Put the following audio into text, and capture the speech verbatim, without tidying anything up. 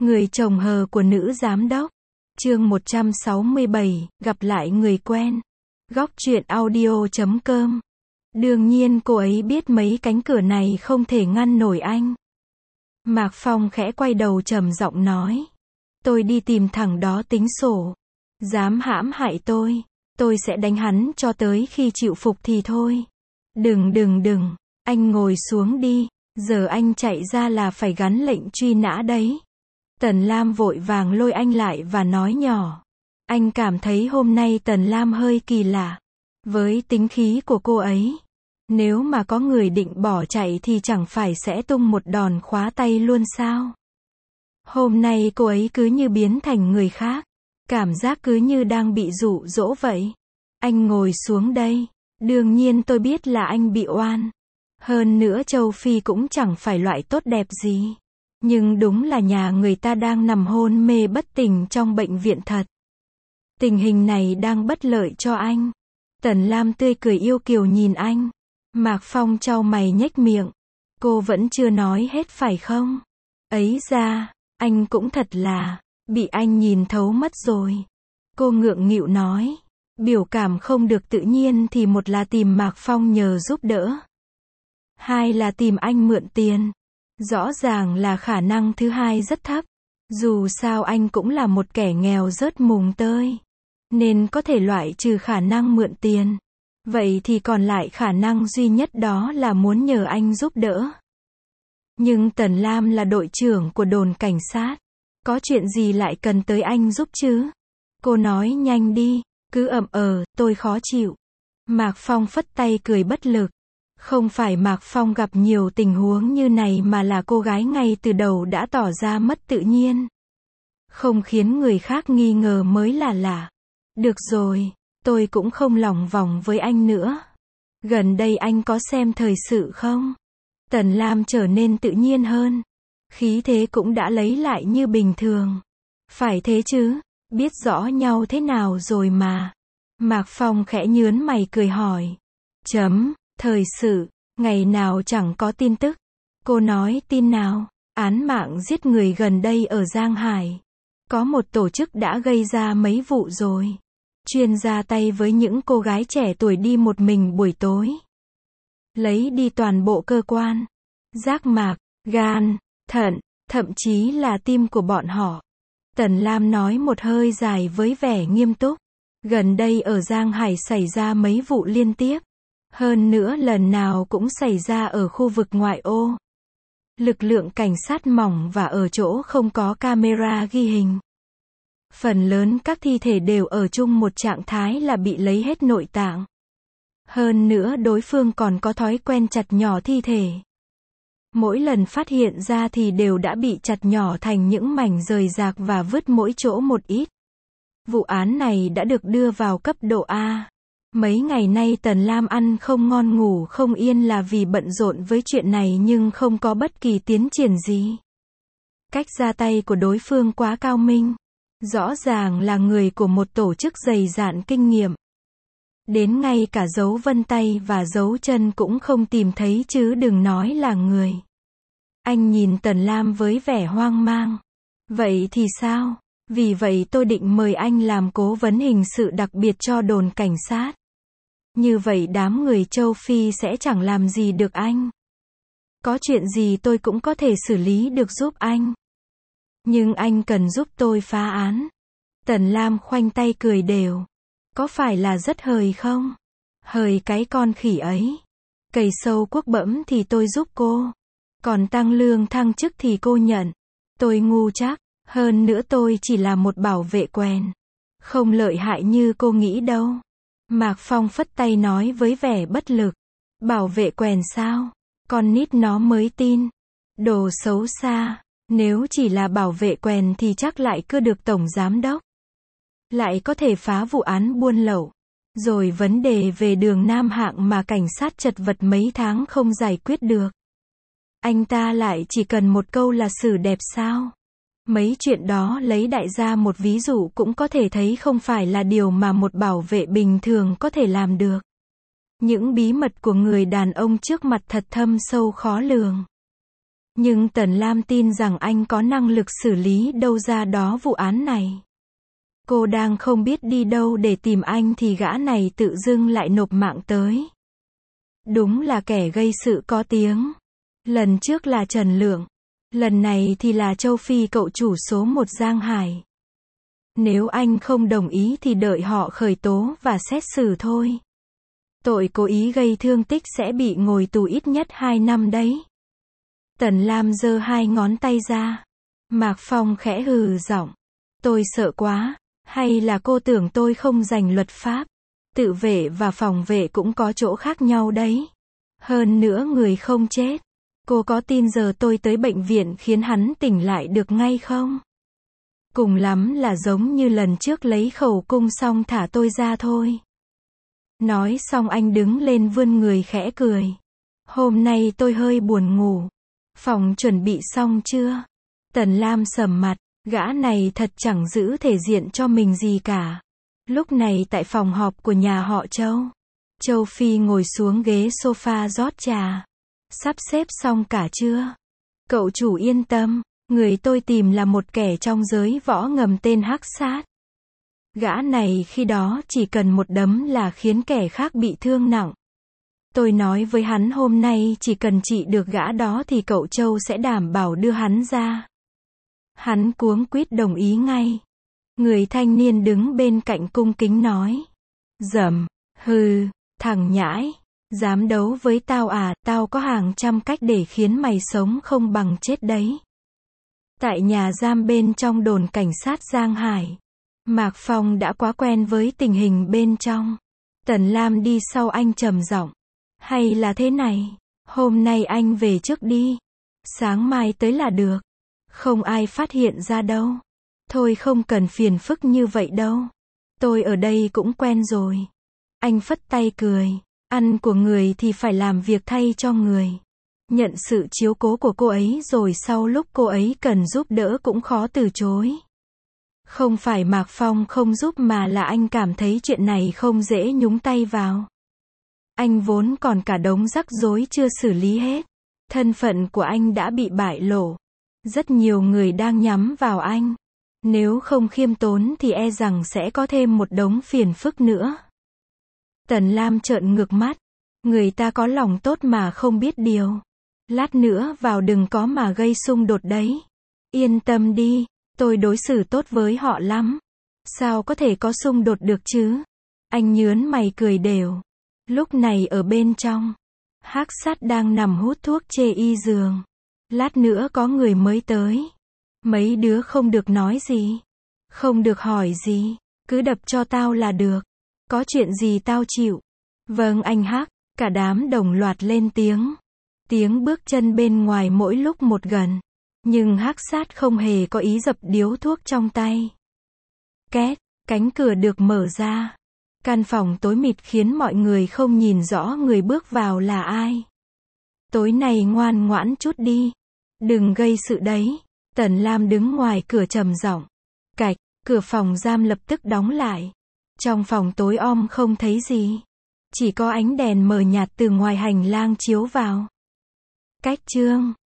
Người chồng hờ của nữ giám đốc. Chương một trăm sáu mươi bảy, gặp lại người quen. Góc truyện audio chấm com. Đương nhiên cô ấy biết mấy cánh cửa này không thể ngăn nổi anh. Mạc Phong khẽ quay đầu trầm giọng nói. Tôi đi tìm thằng đó tính sổ. Dám hãm hại tôi. Tôi sẽ đánh hắn cho tới khi chịu phục thì thôi. Đừng đừng đừng. Anh ngồi xuống đi. Giờ anh chạy ra là phải gắn lệnh truy nã đấy. Tần Lam vội vàng lôi anh lại và nói nhỏ. Anh cảm thấy hôm nay Tần Lam hơi kỳ lạ. Với tính khí của cô ấy, nếu mà có người định bỏ chạy thì chẳng phải sẽ tung một đòn khóa tay luôn sao? Hôm nay cô ấy cứ như biến thành người khác. Cảm giác cứ như đang bị dụ dỗ vậy. Anh ngồi xuống đây. Đương nhiên tôi biết là anh bị oan. Hơn nữa Châu Phi cũng chẳng phải loại tốt đẹp gì. Nhưng đúng là nhà người ta đang nằm hôn mê bất tỉnh trong bệnh viện thật. Tình hình này đang bất lợi cho anh. Tần Lam tươi cười yêu kiều nhìn anh. Mạc Phong chau mày nhếch miệng. Cô vẫn chưa nói hết phải không? Ấy ra, anh cũng thật là, bị anh nhìn thấu mất rồi. Cô ngượng nghịu nói. Biểu cảm không được tự nhiên thì một là tìm Mạc Phong nhờ giúp đỡ. Hai là tìm anh mượn tiền. Rõ ràng là khả năng thứ hai rất thấp. Dù sao anh cũng là một kẻ nghèo rớt mùng tơi. Nên có thể loại trừ khả năng mượn tiền. Vậy thì còn lại khả năng duy nhất đó là muốn nhờ anh giúp đỡ. Nhưng Tần Lam là đội trưởng của đồn cảnh sát. Có chuyện gì lại cần tới anh giúp chứ? Cô nói nhanh đi, cứ ậm ờ, tôi khó chịu. Mạc Phong phất tay cười bất lực. Không phải Mạc Phong gặp nhiều tình huống như này mà là cô gái ngay từ đầu đã tỏ ra mất tự nhiên. Không khiến người khác nghi ngờ mới là lạ. Được rồi, tôi cũng không lòng vòng với anh nữa. Gần đây anh có xem thời sự không? Tần Lam trở nên tự nhiên hơn. Khí thế cũng đã lấy lại như bình thường. Phải thế chứ, biết rõ nhau thế nào rồi mà. Mạc Phong khẽ nhướn mày cười hỏi. Chấm. Thời sự, ngày nào chẳng có tin tức. Cô nói tin nào? Án mạng giết người gần đây ở Giang Hải. Có một tổ chức đã gây ra mấy vụ rồi. Chuyên ra tay với những cô gái trẻ tuổi đi một mình buổi tối. Lấy đi toàn bộ cơ quan, giác mạc, gan, thận, thậm chí là tim của bọn họ. Tần Lam nói một hơi dài với vẻ nghiêm túc. Gần đây ở Giang Hải xảy ra mấy vụ liên tiếp. Hơn nữa lần nào cũng xảy ra ở khu vực ngoại ô. Lực lượng cảnh sát mỏng và ở chỗ không có camera ghi hình. Phần lớn các thi thể đều ở chung một trạng thái là bị lấy hết nội tạng. Hơn nữa đối phương còn có thói quen chặt nhỏ thi thể. Mỗi lần phát hiện ra thì đều đã bị chặt nhỏ thành những mảnh rời rạc và vứt mỗi chỗ một ít. Vụ án này đã được đưa vào cấp độ A. Mấy ngày nay Tần Lam ăn không ngon ngủ không yên là vì bận rộn với chuyện này nhưng không có bất kỳ tiến triển gì. Cách ra tay của đối phương quá cao minh. Rõ ràng là người của một tổ chức dày dạn kinh nghiệm. Đến ngay cả dấu vân tay và dấu chân cũng không tìm thấy chứ đừng nói là người. Anh nhìn Tần Lam với vẻ hoang mang. Vậy thì sao? Vì vậy tôi định mời anh làm cố vấn hình sự đặc biệt cho đồn cảnh sát. Như vậy đám người châu Phi sẽ chẳng làm gì được anh. Có chuyện gì tôi cũng có thể xử lý được giúp anh. Nhưng anh cần giúp tôi phá án. Tần Lam khoanh tay cười đều. Có phải là rất hời không? Hời cái con khỉ ấy. Cày sâu cuốc bẫm thì tôi giúp cô. Còn tăng lương thăng chức thì cô nhận. Tôi ngu chắc. Hơn nữa tôi chỉ là một bảo vệ quèn. Không lợi hại như cô nghĩ đâu. Mạc Phong phất tay nói với vẻ bất lực. Bảo vệ quèn sao? Con nít nó mới tin. Đồ xấu xa. Nếu chỉ là bảo vệ quèn thì chắc lại cứ được tổng giám đốc. Lại có thể phá vụ án buôn lậu. Rồi vấn đề về đường Nam Hạng mà cảnh sát chật vật mấy tháng không giải quyết được. Anh ta lại chỉ cần một câu là xử đẹp sao? Mấy chuyện đó lấy đại gia một ví dụ cũng có thể thấy không phải là điều mà một bảo vệ bình thường có thể làm được. Những bí mật của người đàn ông trước mặt thật thâm sâu khó lường. Nhưng Tần Lam tin rằng anh có năng lực xử lý đâu ra đó vụ án này. Cô đang không biết đi đâu để tìm anh thì gã này tự dưng lại nộp mạng tới. Đúng là kẻ gây sự có tiếng. Lần trước là Trần Lượng. Lần này thì là Châu Phi cậu chủ số một Giang Hải. Nếu anh không đồng ý thì đợi họ khởi tố và xét xử thôi. Tội cố ý gây thương tích sẽ bị ngồi tù ít nhất hai năm đấy. Tần Lam giơ hai ngón tay ra. Mạc Phong khẽ hừ giọng. Tôi sợ quá. Hay là cô tưởng tôi không rành luật pháp? Tự vệ và phòng vệ cũng có chỗ khác nhau đấy. Hơn nữa người không chết. Cô có tin giờ tôi tới bệnh viện khiến hắn tỉnh lại được ngay không? Cùng lắm là giống như lần trước lấy khẩu cung xong thả tôi ra thôi. Nói xong anh đứng lên vươn người khẽ cười. Hôm nay tôi hơi buồn ngủ. Phòng chuẩn bị xong chưa? Tần Lam sầm mặt. Gã này thật chẳng giữ thể diện cho mình gì cả. Lúc này tại phòng họp của nhà họ Châu. Châu Phi ngồi xuống ghế sofa rót trà. Sắp xếp xong cả chưa? Cậu chủ yên tâm. Người tôi tìm là một kẻ trong giới võ ngầm tên Hắc Sát. Gã này khi đó chỉ cần một đấm là khiến kẻ khác bị thương nặng. Tôi nói với hắn hôm nay chỉ cần trị được gã đó thì cậu Châu sẽ đảm bảo đưa hắn ra. Hắn cuống quýt đồng ý ngay. Người thanh niên đứng bên cạnh cung kính nói. Dầm, hừ, thằng nhãi, dám đấu với tao à, tao có hàng trăm cách để khiến mày sống không bằng chết đấy. Tại nhà giam bên trong đồn cảnh sát Giang Hải, Mạc Phong đã quá quen với tình hình bên trong. Tần Lam đi sau anh trầm giọng. Hay là thế này, hôm nay anh về trước đi. Sáng mai tới là được. Không ai phát hiện ra đâu. Thôi không cần phiền phức như vậy đâu. Tôi ở đây cũng quen rồi. Anh phất tay cười. Ăn của người thì phải làm việc thay cho người. Nhận sự chiếu cố của cô ấy rồi sau lúc cô ấy cần giúp đỡ cũng khó từ chối. Không phải Mạc Phong không giúp mà là anh cảm thấy chuyện này không dễ nhúng tay vào. Anh vốn còn cả đống rắc rối chưa xử lý hết. Thân phận của anh đã bị bại lộ. Rất nhiều người đang nhắm vào anh. Nếu không khiêm tốn thì e rằng sẽ có thêm một đống phiền phức nữa. Tần Lam trợn ngược mắt. Người ta có lòng tốt mà không biết điều. Lát nữa vào đừng có mà gây xung đột đấy. Yên tâm đi, tôi đối xử tốt với họ lắm. Sao có thể có xung đột được chứ? Anh nhớn mày cười đều. Lúc này ở bên trong, Hắc Sát đang nằm hút thuốc chê y giường. Lát nữa có người mới tới. Mấy đứa không được nói gì. Không được hỏi gì. Cứ đập cho tao là được. Có chuyện gì tao chịu. Vâng anh Hắc. Cả đám đồng loạt lên tiếng. Tiếng bước chân bên ngoài mỗi lúc một gần. Nhưng Hắc Sát không hề có ý dập điếu thuốc trong tay. Két, cánh cửa được mở ra. Căn phòng tối mịt khiến mọi người không nhìn rõ người bước vào là ai. Tối nay ngoan ngoãn chút đi. Đừng gây sự đấy. Tần Lam đứng ngoài cửa trầm giọng. Cạch, cửa phòng giam lập tức đóng lại. Trong phòng tối om không thấy gì. Chỉ có ánh đèn mờ nhạt từ ngoài hành lang chiếu vào. Cách chương